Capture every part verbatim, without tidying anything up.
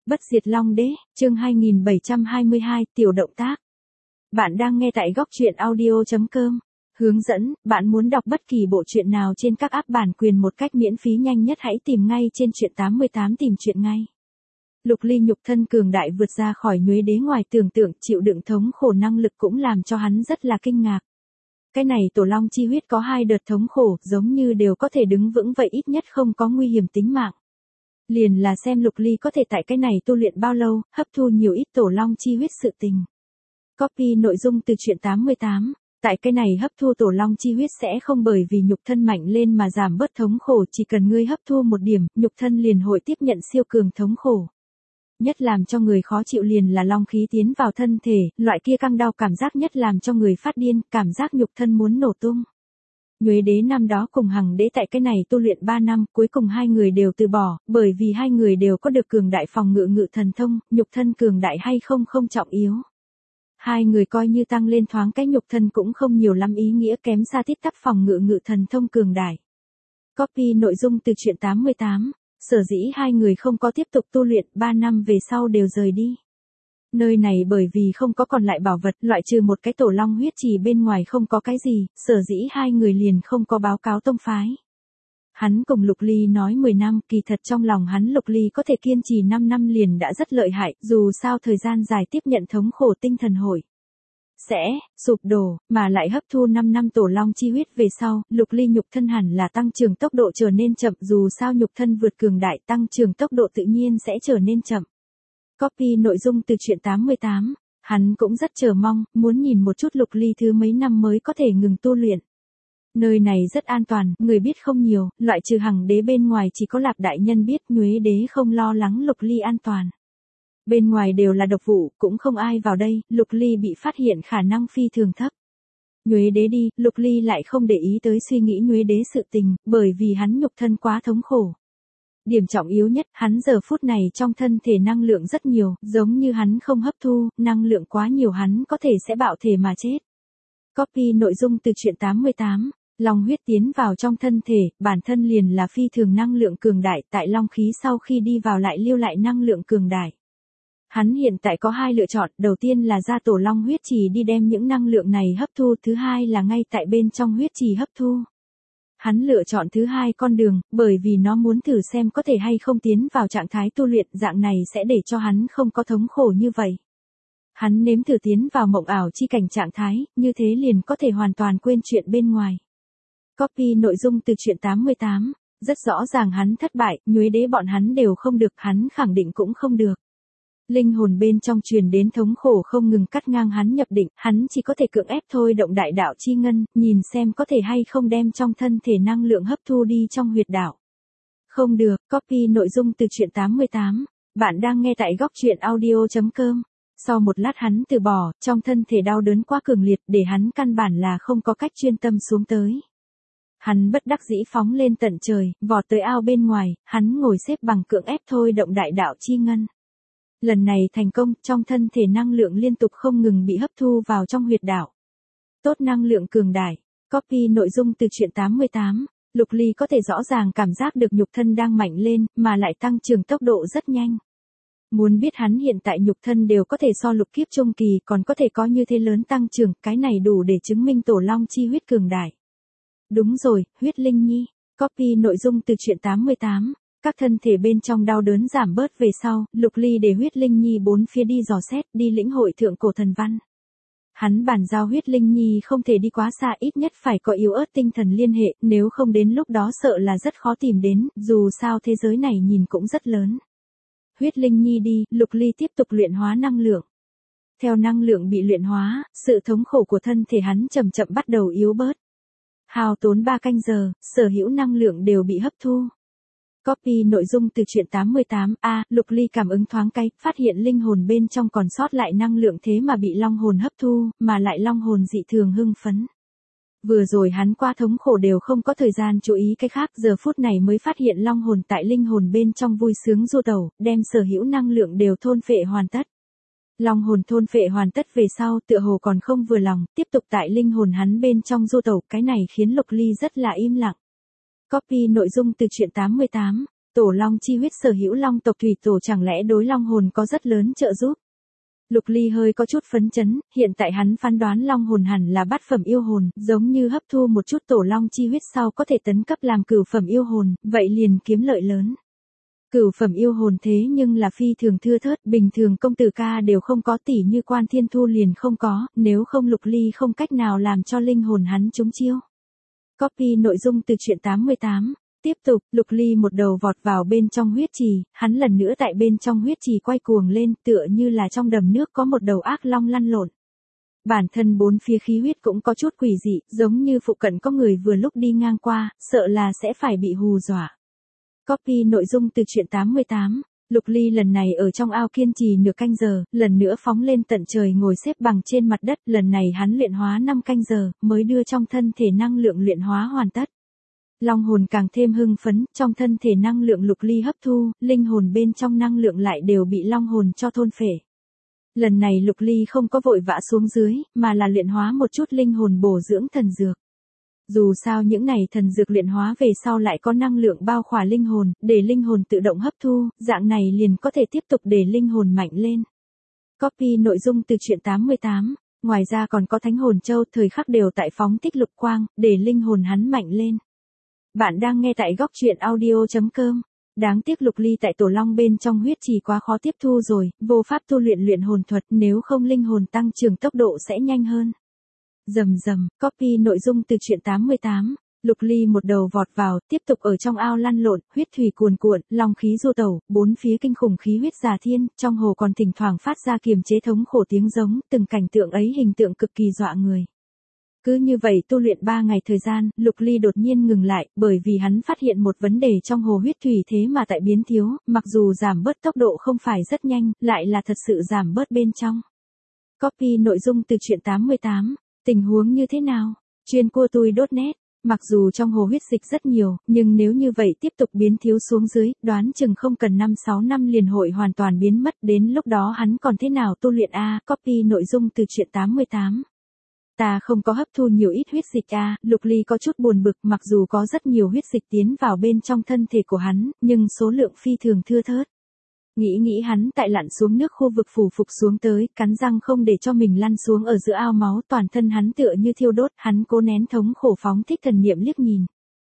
Bất diệt Long Đế, chương hai nghìn bảy trăm hai mươi hai, tiểu động tác. Bạn đang nghe tại góc truyện audio chấm com. Hướng dẫn, bạn muốn đọc bất kỳ bộ truyện nào trên các app bản quyền một cách miễn phí nhanh nhất hãy tìm ngay trên truyện tám mươi tám tìm truyện ngay. Lục Ly nhục thân cường đại vượt ra khỏi Nhuế Đế ngoài tưởng tượng, chịu đựng thống khổ năng lực cũng làm cho hắn rất là kinh ngạc. Cái này tổ long chi huyết có hai đợt thống khổ, giống như đều có thể đứng vững vậy ít nhất không có nguy hiểm tính mạng. Liền là xem Lục Ly có thể tại cái này tu luyện bao lâu, hấp thu nhiều ít tổ long chi huyết sự tình. Copy nội dung từ truyện tám mươi tám. Tại cái này hấp thu tổ long chi huyết sẽ không bởi vì nhục thân mạnh lên mà giảm bớt thống khổ, chỉ cần ngươi hấp thu một điểm, nhục thân liền hội tiếp nhận siêu cường thống khổ. Nhất làm cho người khó chịu liền là long khí tiến vào thân thể, loại kia căng đau cảm giác nhất làm cho người phát điên, cảm giác nhục thân muốn nổ tung. Nhuế Đế năm đó cùng Hằng Đế tại cái này tu luyện ba năm, cuối cùng hai người đều từ bỏ, bởi vì hai người đều có được cường đại phòng ngự ngự thần thông, nhục thân cường đại hay không không trọng yếu. Hai người coi như tăng lên thoáng cái nhục thân cũng không nhiều lắm ý nghĩa, kém xa tít tắp phòng ngự ngự thần thông cường đại. Copy nội dung từ truyện tám mươi tám. Sở dĩ hai người không có tiếp tục tu luyện, ba năm về sau đều rời đi. Nơi này bởi vì không có còn lại bảo vật, loại trừ một cái tổ long huyết trì bên ngoài không có cái gì, sở dĩ hai người liền không có báo cáo tông phái. Hắn cùng Lục Ly nói mười năm, kỳ thật trong lòng hắn Lục Ly có thể kiên trì năm năm liền đã rất lợi hại, dù sao thời gian dài tiếp nhận thống khổ tinh thần hội sẽ sụp đổ, mà lại hấp thu năm năm tổ long chi huyết về sau, Lục Ly nhục thân hẳn là tăng trưởng tốc độ trở nên chậm, dù sao nhục thân vượt cường đại, tăng trưởng tốc độ tự nhiên sẽ trở nên chậm. Copy nội dung từ truyện tám mươi tám. Hắn cũng rất chờ mong, muốn nhìn một chút Lục Ly thứ mấy năm mới có thể ngừng tu luyện. Nơi này rất an toàn, người biết không nhiều, loại trừ Hằng Đế bên ngoài chỉ có Lạc đại nhân biết, Nhuế Đế không lo lắng Lục Ly an toàn. Bên ngoài đều là độc vụ, cũng không ai vào đây, Lục Ly bị phát hiện khả năng phi thường thấp. Nhuế Đế đi, Lục Ly lại không để ý tới suy nghĩ Nhuế Đế sự tình, bởi vì hắn nhục thân quá thống khổ. Điểm trọng yếu nhất, hắn giờ phút này trong thân thể năng lượng rất nhiều, giống như hắn không hấp thu, năng lượng quá nhiều hắn có thể sẽ bạo thể mà chết. Copy nội dung từ truyện tám mươi tám. Long huyết tiến vào trong thân thể, bản thân liền là phi thường năng lượng cường đại, tại long khí sau khi đi vào lại lưu lại năng lượng cường đại. Hắn hiện tại có hai lựa chọn, đầu tiên là ra tổ long huyết trì đi đem những năng lượng này hấp thu, thứ hai là ngay tại bên trong huyết trì hấp thu. Hắn lựa chọn thứ hai con đường, bởi vì nó muốn thử xem có thể hay không tiến vào trạng thái tu luyện, dạng này sẽ để cho hắn không có thống khổ như vậy. Hắn nếm thử tiến vào mộng ảo chi cảnh trạng thái, như thế liền có thể hoàn toàn quên chuyện bên ngoài. Copy nội dung từ truyện tám mươi tám. Rất rõ ràng hắn thất bại, Nhuế Đế bọn hắn đều không được, hắn khẳng định cũng không được. Linh hồn bên trong truyền đến thống khổ không ngừng cắt ngang hắn nhập định, hắn chỉ có thể cưỡng ép thôi động đại đạo chi ngân, nhìn xem có thể hay không đem trong thân thể năng lượng hấp thu đi trong huyệt đạo. Không được, copy nội dung từ truyện tám mươi tám. Bạn đang nghe tại góc truyện audio chấm com. Sau một lát hắn từ bỏ, trong thân thể đau đớn quá cường liệt để hắn căn bản là không có cách chuyên tâm xuống tới. Hắn bất đắc dĩ phóng lên tận trời, vọt tới ao bên ngoài, hắn ngồi xếp bằng cưỡng ép thôi động đại đạo chi ngân. Lần này thành công, trong thân thể năng lượng liên tục không ngừng bị hấp thu vào trong huyệt đạo. Tốt năng lượng cường đại. Copy nội dung từ truyện tám mươi tám. Lục Ly có thể rõ ràng cảm giác được nhục thân đang mạnh lên, mà lại tăng trưởng tốc độ rất nhanh. Muốn biết hắn hiện tại nhục thân đều có thể so lục kiếp trung kỳ, còn có thể có như thế lớn tăng trưởng, cái này đủ để chứng minh tổ long chi huyết cường đại. Đúng rồi, huyết linh nhi. Copy nội dung từ truyện tám mươi tám. Các thân thể bên trong đau đớn giảm bớt về sau, Lục Ly để huyết linh nhi bốn phía đi dò xét, đi lĩnh hội thượng cổ thần văn. Hắn bàn giao huyết linh nhi không thể đi quá xa, ít nhất phải có yếu ớt tinh thần liên hệ, nếu không đến lúc đó sợ là rất khó tìm đến, dù sao thế giới này nhìn cũng rất lớn. Huyết linh nhi đi, Lục Ly tiếp tục luyện hóa năng lượng. Theo năng lượng bị luyện hóa, sự thống khổ của thân thể hắn chậm chậm bắt đầu yếu bớt. Hao tốn ba canh giờ, sở hữu năng lượng đều bị hấp thu. Copy nội dung từ truyện tám mươi tám. A, Lục Ly cảm ứng thoáng cái, phát hiện linh hồn bên trong còn sót lại năng lượng thế mà bị long hồn hấp thu, mà lại long hồn dị thường hưng phấn. Vừa rồi hắn qua thống khổ đều không có thời gian chú ý cái khác, giờ phút này mới phát hiện long hồn tại linh hồn bên trong vui sướng du tẩu, đem sở hữu năng lượng đều thôn phệ hoàn tất. Long hồn thôn phệ hoàn tất về sau, tựa hồ còn không vừa lòng, tiếp tục tại linh hồn hắn bên trong du tẩu, cái này khiến Lục Ly rất là im lặng. Copy nội dung từ truyện tám mươi tám. Tổ long chi huyết sở hữu long tộc thủy tổ chẳng lẽ đối long hồn có rất lớn trợ giúp. Lục Ly hơi có chút phấn chấn, hiện tại hắn phán đoán long hồn hẳn là bát phẩm yêu hồn, giống như hấp thu một chút tổ long chi huyết sau có thể tấn cấp làm cửu phẩm yêu hồn, vậy liền kiếm lợi lớn. Cửu phẩm yêu hồn thế nhưng là phi thường thưa thớt, bình thường công tử ca đều không có, tỷ như Quan Thiên Thu liền không có, nếu không Lục Ly không cách nào làm cho linh hồn hắn trúng chiêu. Copy nội dung từ truyện tám mươi tám. Tiếp tục, Lục Ly một đầu vọt vào bên trong huyết trì, hắn lần nữa tại bên trong huyết trì quay cuồng lên, tựa như là trong đầm nước có một đầu ác long lăn lộn. Bản thân bốn phía khí huyết cũng có chút quỷ dị, giống như phụ cận có người vừa lúc đi ngang qua, sợ là sẽ phải bị hù dọa. Copy nội dung từ truyện tám mươi tám. Lục Ly lần này ở trong ao kiên trì nửa canh giờ, lần nữa phóng lên tận trời ngồi xếp bằng trên mặt đất, lần này hắn luyện hóa năm canh giờ, mới đưa trong thân thể năng lượng luyện hóa hoàn tất. Long hồn càng thêm hưng phấn, trong thân thể năng lượng Lục Ly hấp thu, linh hồn bên trong năng lượng lại đều bị long hồn cho thôn phệ. Lần này Lục Ly không có vội vã xuống dưới, mà là luyện hóa một chút linh hồn bổ dưỡng thần dược. Dù sao những này thần dược luyện hóa về sau lại có năng lượng bao khỏa linh hồn, để linh hồn tự động hấp thu, dạng này liền có thể tiếp tục để linh hồn mạnh lên. Copy nội dung từ truyện tám mươi tám. Ngoài ra còn có thánh hồn châu, thời khắc đều tại phóng thích lục quang, để linh hồn hắn mạnh lên. Bạn đang nghe tại góc truyện audio chấm com. Đáng tiếc Lục Ly tại tổ long bên trong huyết trì quá khó tiếp thu rồi, vô pháp tu luyện luyện hồn thuật, nếu không linh hồn tăng trưởng tốc độ sẽ nhanh hơn. Rầm rầm, copy nội dung từ truyện tám mươi tám. Lục Ly một đầu vọt vào, tiếp tục ở trong ao lăn lộn, huyết thủy cuồn cuộn, long khí du tẩu, bốn phía kinh khủng khí huyết già thiên, trong hồ còn thỉnh thoảng phát ra kiềm chế thống khổ tiếng giống, từng cảnh tượng ấy hình tượng cực kỳ dọa người. Cứ như vậy tu luyện ba ngày thời gian, Lục Ly đột nhiên ngừng lại, bởi vì hắn phát hiện một vấn đề trong hồ huyết thủy thế mà tại biến thiếu, mặc dù giảm bớt tốc độ không phải rất nhanh, lại là thật sự giảm bớt bên trong. Copy nội dung từ truyện tám mươi tám. Tình huống như thế nào? Chuyên cua tui chấm net. Mặc dù trong hồ huyết dịch rất nhiều, nhưng nếu như vậy tiếp tục biến thiếu xuống dưới, đoán chừng không cần năm sáu năm liền hội hoàn toàn biến mất, đến lúc đó hắn còn thế nào tu luyện a? Copy nội dung từ truyện tám mươi tám. Ta không có hấp thu nhiều ít huyết dịch a, Lục Ly có chút buồn bực, mặc dù có rất nhiều huyết dịch tiến vào bên trong thân thể của hắn, nhưng số lượng phi thường thưa thớt. Nghĩ nghĩ hắn tại lặn xuống nước khu vực phủ phục xuống tới, cắn răng không để cho mình lăn xuống ở giữa ao máu, toàn thân hắn tựa như thiêu đốt, hắn cố nén thống khổ phóng thích thần niệm liếc nhìn.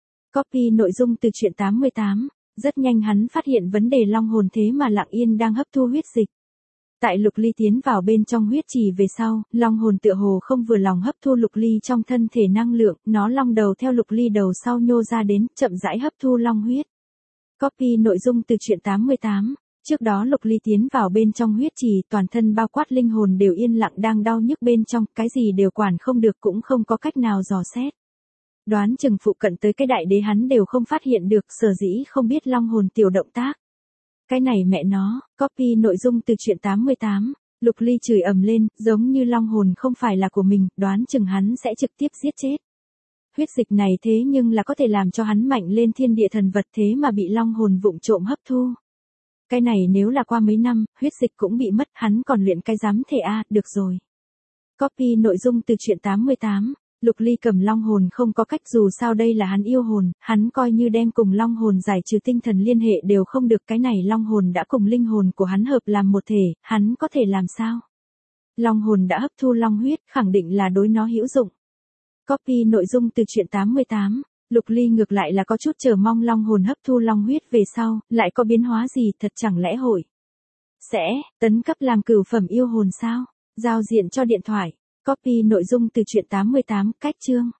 Copy nội dung từ truyện tám mươi tám. Rất nhanh hắn phát hiện vấn đề long hồn thế mà lặng yên đang hấp thu huyết dịch. Tại Lục Ly tiến vào bên trong huyết trì về sau, long hồn tựa hồ không vừa lòng hấp thu Lục Ly trong thân thể năng lượng, nó long đầu theo Lục Ly đầu sau nhô ra đến, chậm rãi hấp thu long huyết. Copy nội dung từ truyện tám mươi tám. Trước đó Lục Ly tiến vào bên trong huyết trì, toàn thân bao quát linh hồn đều yên lặng đang đau nhức bên trong, cái gì đều quản không được cũng không có cách nào dò xét. Đoán chừng phụ cận tới cái đại đế hắn đều không phát hiện được, sở dĩ không biết long hồn tiểu động tác. Cái này mẹ nó, copy nội dung từ truyện tám mươi tám. Lục Ly chửi ầm lên, giống như long hồn không phải là của mình, đoán chừng hắn sẽ trực tiếp giết chết. Huyết dịch này thế nhưng là có thể làm cho hắn mạnh lên thiên địa thần vật, thế mà bị long hồn vụng trộm hấp thu. Cái này nếu là qua mấy năm, huyết dịch cũng bị mất, hắn còn luyện cái dám thể a, được rồi. Copy nội dung từ truyện tám mươi tám. Lục Ly cầm long hồn không có cách, dù sao đây là hắn yêu hồn, hắn coi như đem cùng long hồn giải trừ tinh thần liên hệ đều không được, cái này long hồn đã cùng linh hồn của hắn hợp làm một thể, hắn có thể làm sao? Long hồn đã hấp thu long huyết, khẳng định là đối nó hữu dụng. Copy nội dung từ truyện tám mươi tám. Lục Ly ngược lại là có chút chờ mong long hồn hấp thu long huyết về sau, lại có biến hóa gì, thật chẳng lẽ hội sẽ tấn cấp làm cửu phẩm yêu hồn sao? Giao diện cho điện thoại. Copy nội dung từ truyện tám mươi tám, cách chương.